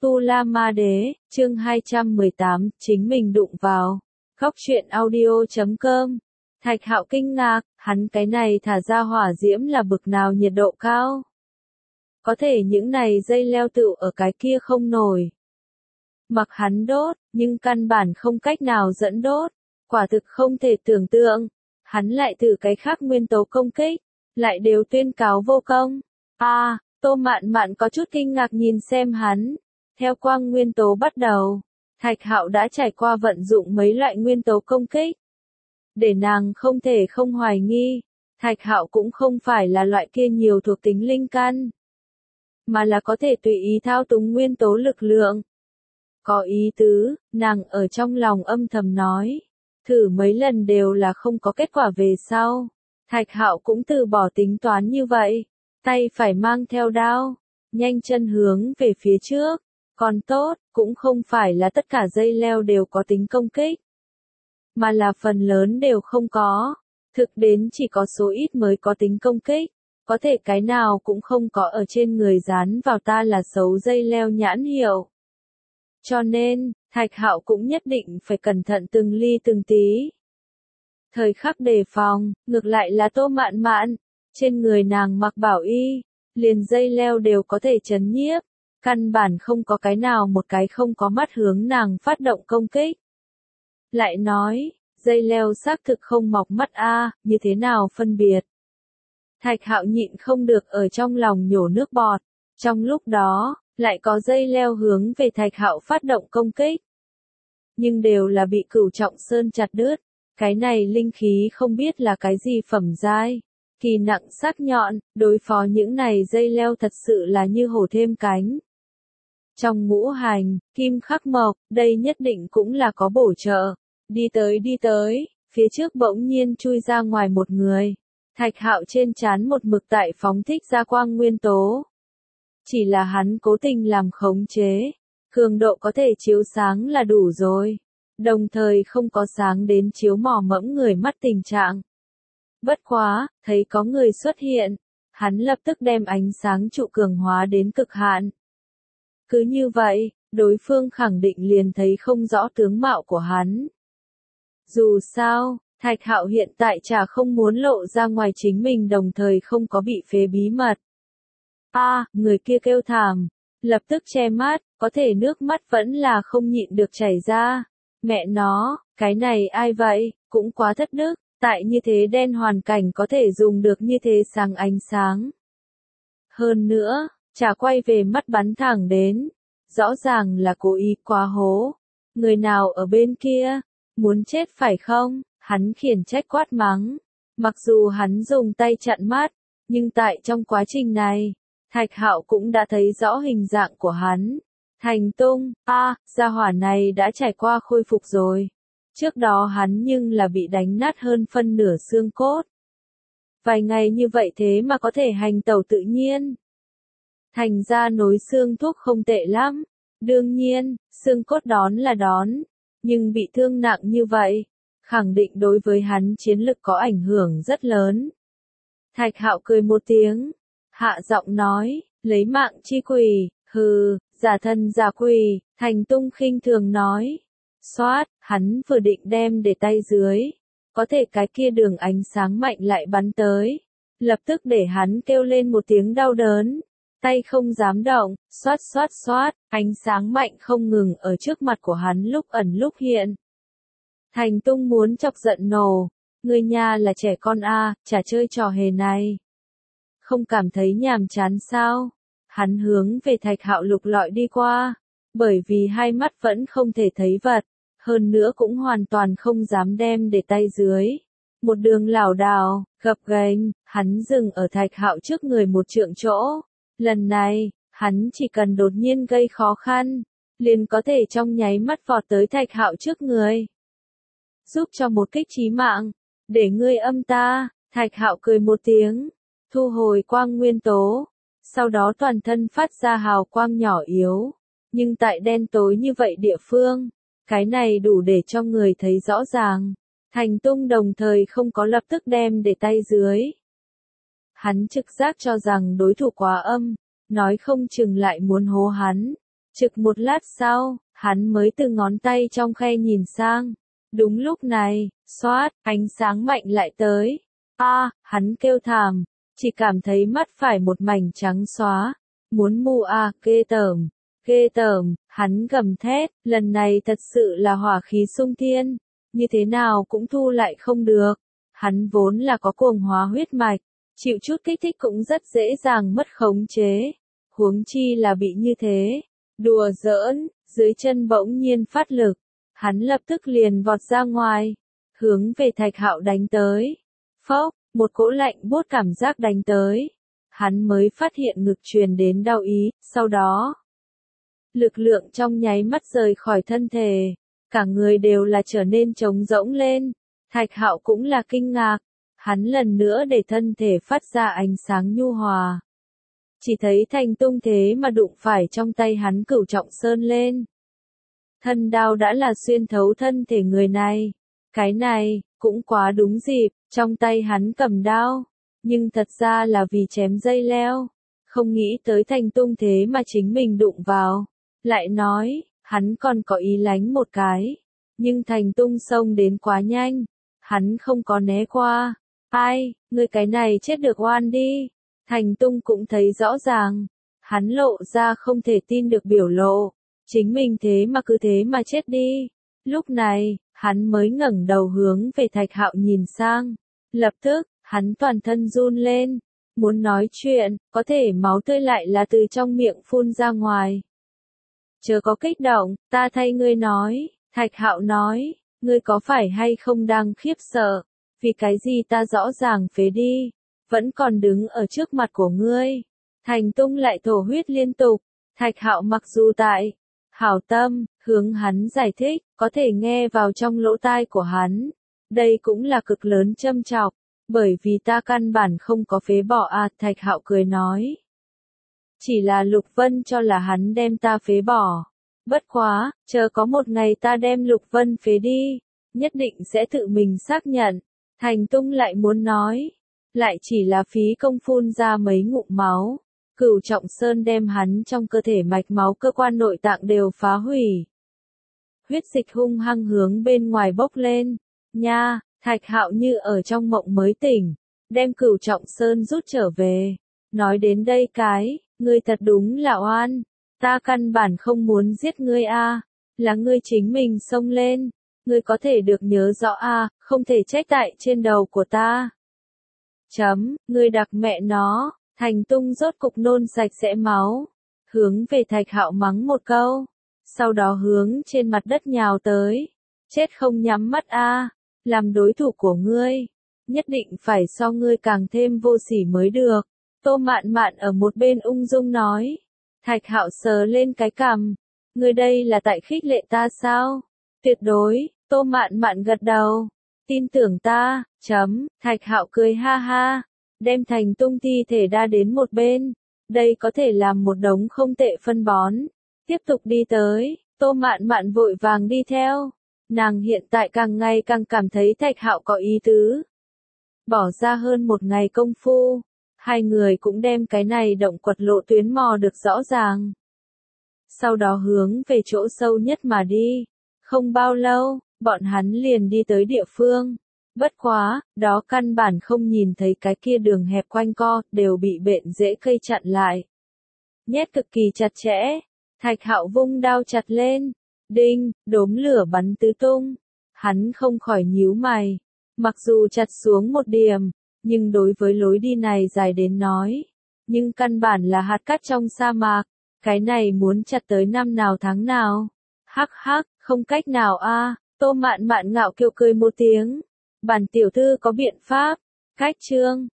Tu La Ma Đế, chương 218, chính mình đụng vào. Góc truyện audio.com. Thạch Hạo kinh ngạc, hắn cái này thả ra hỏa diễm là bực nào nhiệt độ cao. Có thể những này dây leo tựu ở cái kia không nổi. Mặc hắn đốt, nhưng căn bản không cách nào dẫn đốt. Quả thực không thể tưởng tượng. Hắn lại từ cái khác nguyên tố công kích, lại đều tuyên cáo vô công. Tô Mạn Mạn có chút kinh ngạc nhìn xem hắn. Theo quang nguyên tố bắt đầu, Thạch Hạo đã trải qua vận dụng mấy loại nguyên tố công kích. Để nàng không thể không hoài nghi, Thạch Hạo cũng không phải là loại kia nhiều thuộc tính linh căn, mà là có thể tùy ý thao túng nguyên tố lực lượng. Có ý tứ, nàng ở trong lòng âm thầm nói. Thử mấy lần đều là không có kết quả về sau. Thạch Hạo cũng từ bỏ tính toán như vậy. Tay phải mang theo đao, nhanh chân hướng về phía trước. Còn tốt, cũng không phải là tất cả dây leo đều có tính công kích, mà là phần lớn đều không có. Thực đến chỉ có số ít mới có tính công kích. Có thể cái nào cũng không có ở trên người dán vào ta là xấu dây leo nhãn hiệu. Cho nên, Thạch Hạo cũng nhất định phải cẩn thận từng ly từng tí. Thời khắc đề phòng, ngược lại là Tô Mạn Mạn. Trên người nàng mặc bảo y, liền dây leo đều có thể chấn nhiếp. Căn bản không có cái nào một cái không có mắt hướng nàng phát động công kích. Lại nói, dây leo xác thực không mọc mắt như thế nào phân biệt. Thạch Hạo nhịn không được ở trong lòng nhổ nước bọt. Trong lúc đó, lại có dây leo hướng về Thạch Hạo phát động công kích. Nhưng đều là bị Cửu Trọng Sơn chặt đứt. Cái này linh khí không biết là cái gì phẩm giai. Kỳ nặng sắc nhọn, đối phó những này dây leo thật sự là như hổ thêm cánh. Trong ngũ hành, kim khắc mộc, đây nhất định cũng là có bổ trợ. Đi tới, phía trước bỗng nhiên chui ra ngoài một người. Thạch Hạo trên trán một mực tại phóng thích ra quang nguyên tố. Chỉ là hắn cố tình làm khống chế. Cường độ có thể chiếu sáng là đủ rồi. Đồng thời không có sáng đến chiếu mò mẫm người mắt tình trạng. Bất quá, thấy có người xuất hiện. Hắn lập tức đem ánh sáng trụ cường hóa đến cực hạn. Cứ như vậy, đối phương khẳng định liền thấy không rõ tướng mạo của hắn. Dù sao, Thạch Hạo hiện tại chả không muốn lộ ra ngoài chính mình đồng thời không có bị phế bí mật. Người kia kêu thảm, lập tức che mắt, có thể nước mắt vẫn là không nhịn được chảy ra. Mẹ nó, cái này ai vậy, cũng quá thất đức, tại như thế đen hoàn cảnh có thể dùng được như thế sáng ánh sáng. Hơn nữa, chả quay về mắt bắn thẳng đến, rõ ràng là cố ý quá hố. Người nào ở bên kia, muốn chết phải không? Hắn khiển trách quát mắng. Mặc dù hắn dùng tay chặn mắt, nhưng tại trong quá trình này, Thạch Hạo cũng đã thấy rõ hình dạng của hắn. Thành tung, gia hỏa này đã trải qua khôi phục rồi. Trước đó hắn nhưng là bị đánh nát hơn phân nửa xương cốt. Vài ngày như vậy thế mà có thể hành tẩu tự nhiên. Thành ra nối xương thuốc không tệ lắm. Đương nhiên, xương cốt đón là đón. Nhưng bị thương nặng như vậy, khẳng định đối với hắn chiến lực có ảnh hưởng rất lớn. Thạch Hạo cười một tiếng, hạ giọng nói, lấy mạng chi quỷ, hừ, giả thân giả quỷ. Thành tung khinh thường nói. Xoát, hắn vừa định đem để tay dưới. Có thể cái kia đường ánh sáng mạnh lại bắn tới. Lập tức để hắn kêu lên một tiếng đau đớn. Tay không dám động, xoát, ánh sáng mạnh không ngừng ở trước mặt của hắn lúc ẩn lúc hiện. Thành tung muốn chọc giận nổ. Người nhà là trẻ con chả chơi trò hề này. Không cảm thấy nhàm chán sao? Hắn hướng về Thạch Hạo lục lọi đi qua. Bởi vì hai mắt vẫn không thể thấy vật. Hơn nữa cũng hoàn toàn không dám đem để tay dưới. Một đường lảo đảo, gập ghềnh, hắn dừng ở Thạch Hạo trước người một trượng chỗ. Lần này, hắn chỉ cần đột nhiên gây khó khăn, liền có thể trong nháy mắt vọt tới Thạch Hạo trước người. Giúp cho một kích chí mạng, để ngươi âm ta. Thạch Hạo cười một tiếng, thu hồi quang nguyên tố, sau đó toàn thân phát ra hào quang nhỏ yếu. Nhưng tại đen tối như vậy địa phương, cái này đủ để cho người thấy rõ ràng. Thành tung đồng thời không có lập tức đem để tay dưới. Hắn trực giác cho rằng đối thủ quá âm, nói không chừng lại muốn hố hắn. Trực một lát sau, hắn mới từ ngón tay trong khe nhìn sang. Đúng lúc này, xoát, ánh sáng mạnh lại tới. Hắn kêu thảm, chỉ cảm thấy mắt phải một mảnh trắng xóa. Muốn mù ghê tởm, hắn gầm thét, lần này thật sự là hỏa khí xung thiên, như thế nào cũng thu lại không được. Hắn vốn là có cuồng hóa huyết mạch, chịu chút kích thích cũng rất dễ dàng mất khống chế. Huống chi là bị như thế. Đùa giỡn, dưới chân bỗng nhiên phát lực, hắn lập tức liền vọt ra ngoài, hướng về Thạch Hạo đánh tới. Phốc, một cỗ lạnh buốt cảm giác đánh tới. Hắn mới phát hiện ngực truyền đến đau ý, sau đó, lực lượng trong nháy mắt rời khỏi thân thể, cả người đều là trở nên trống rỗng lên. Thạch Hạo cũng là kinh ngạc, hắn lần nữa để thân thể phát ra ánh sáng nhu hòa. Chỉ thấy Thành Tung thế mà đụng phải trong tay hắn Cửu Trọng Sơn lên. Thân đao đã là xuyên thấu thân thể người này. Cái này, cũng quá đúng dịp, trong tay hắn cầm đao. Nhưng thật ra là vì chém dây leo. Không nghĩ tới Thành Tung thế mà chính mình đụng vào. Lại nói, hắn còn có ý lánh một cái. Nhưng Thành Tung xông đến quá nhanh. Hắn không có né qua. Ai, người cái này chết được oan đi. Thành Tung cũng thấy rõ ràng. Hắn lộ ra không thể tin được biểu lộ. Chính mình thế mà chết đi. Lúc này, hắn mới ngẩng đầu hướng về Thạch Hạo nhìn sang. Lập tức, hắn toàn thân run lên. Muốn nói chuyện, có thể máu tươi lại là từ trong miệng phun ra ngoài. Chớ có kích động, ta thay ngươi nói. Thạch Hạo nói, ngươi có phải hay không đang khiếp sợ? Vì cái gì ta rõ ràng phế đi, vẫn còn đứng ở trước mặt của ngươi. Thành Tung lại thổ huyết liên tục. Thạch Hạo mặc dù tại hảo tâm, hướng hắn giải thích, có thể nghe vào trong lỗ tai của hắn. Đây cũng là cực lớn châm chọc, bởi vì ta căn bản không có phế bỏ Thạch Hạo cười nói. Chỉ là Lục Vân cho là hắn đem ta phế bỏ. Bất quá, chờ có một ngày ta đem Lục Vân phế đi, nhất định sẽ tự mình xác nhận. Thành Tung lại muốn nói, lại chỉ là phí công phun ra mấy ngụm máu. Cửu Trọng Sơn đem hắn trong cơ thể mạch máu cơ quan nội tạng đều phá hủy. Huyết dịch hung hăng hướng bên ngoài bốc lên. Nha, Thạch Hạo như ở trong mộng mới tỉnh, đem Cửu Trọng Sơn rút trở về. Nói đến đây ngươi thật đúng là oan. Ta căn bản không muốn giết ngươi là ngươi chính mình xông lên. Ngươi có thể được nhớ rõ không thể trách tại trên đầu của ta. Ngươi đặc mẹ nó. Thành Tung rốt cục nôn sạch sẽ máu, hướng về Thạch Hạo mắng một câu, sau đó hướng trên mặt đất nhào tới. Chết không nhắm mắt làm đối thủ của ngươi, nhất định phải so ngươi càng thêm vô sỉ mới được. Tô Mạn Mạn ở một bên ung dung nói. Thạch Hạo sờ lên cái cằm, ngươi đây là tại khích lệ ta sao? Tuyệt đối, Tô Mạn Mạn gật đầu, tin tưởng ta. Thạch Hạo cười ha ha, đem Thành Tung thi thể đa đến một bên. Đây có thể làm một đống không tệ phân bón. Tiếp tục đi tới, Tô Mạn Mạn vội vàng đi theo. Nàng hiện tại càng ngày càng cảm thấy Thạch Hạo có ý tứ. Bỏ ra hơn một ngày công phu, hai người cũng đem cái này động quật lộ tuyến mò được rõ ràng. Sau đó hướng về chỗ sâu nhất mà đi. Không bao lâu, bọn hắn liền đi tới địa phương. Bất quá, đó căn bản không nhìn thấy cái kia đường hẹp quanh co, đều bị bện rễ cây chặn lại. Nhét cực kỳ chặt chẽ. Thạch Hạo vung đao chặt lên. Đinh, đốm lửa bắn tứ tung. Hắn không khỏi nhíu mày. Mặc dù chặt xuống một điểm, nhưng đối với lối đi này dài đến nói. Nhưng căn bản là hạt cát trong sa mạc. Cái này muốn chặt tới năm nào tháng nào. Hắc hắc, không cách nào Tô Mạn Mạn ngạo kiều cười một tiếng. Bản tiểu thư có biện pháp. Cách chương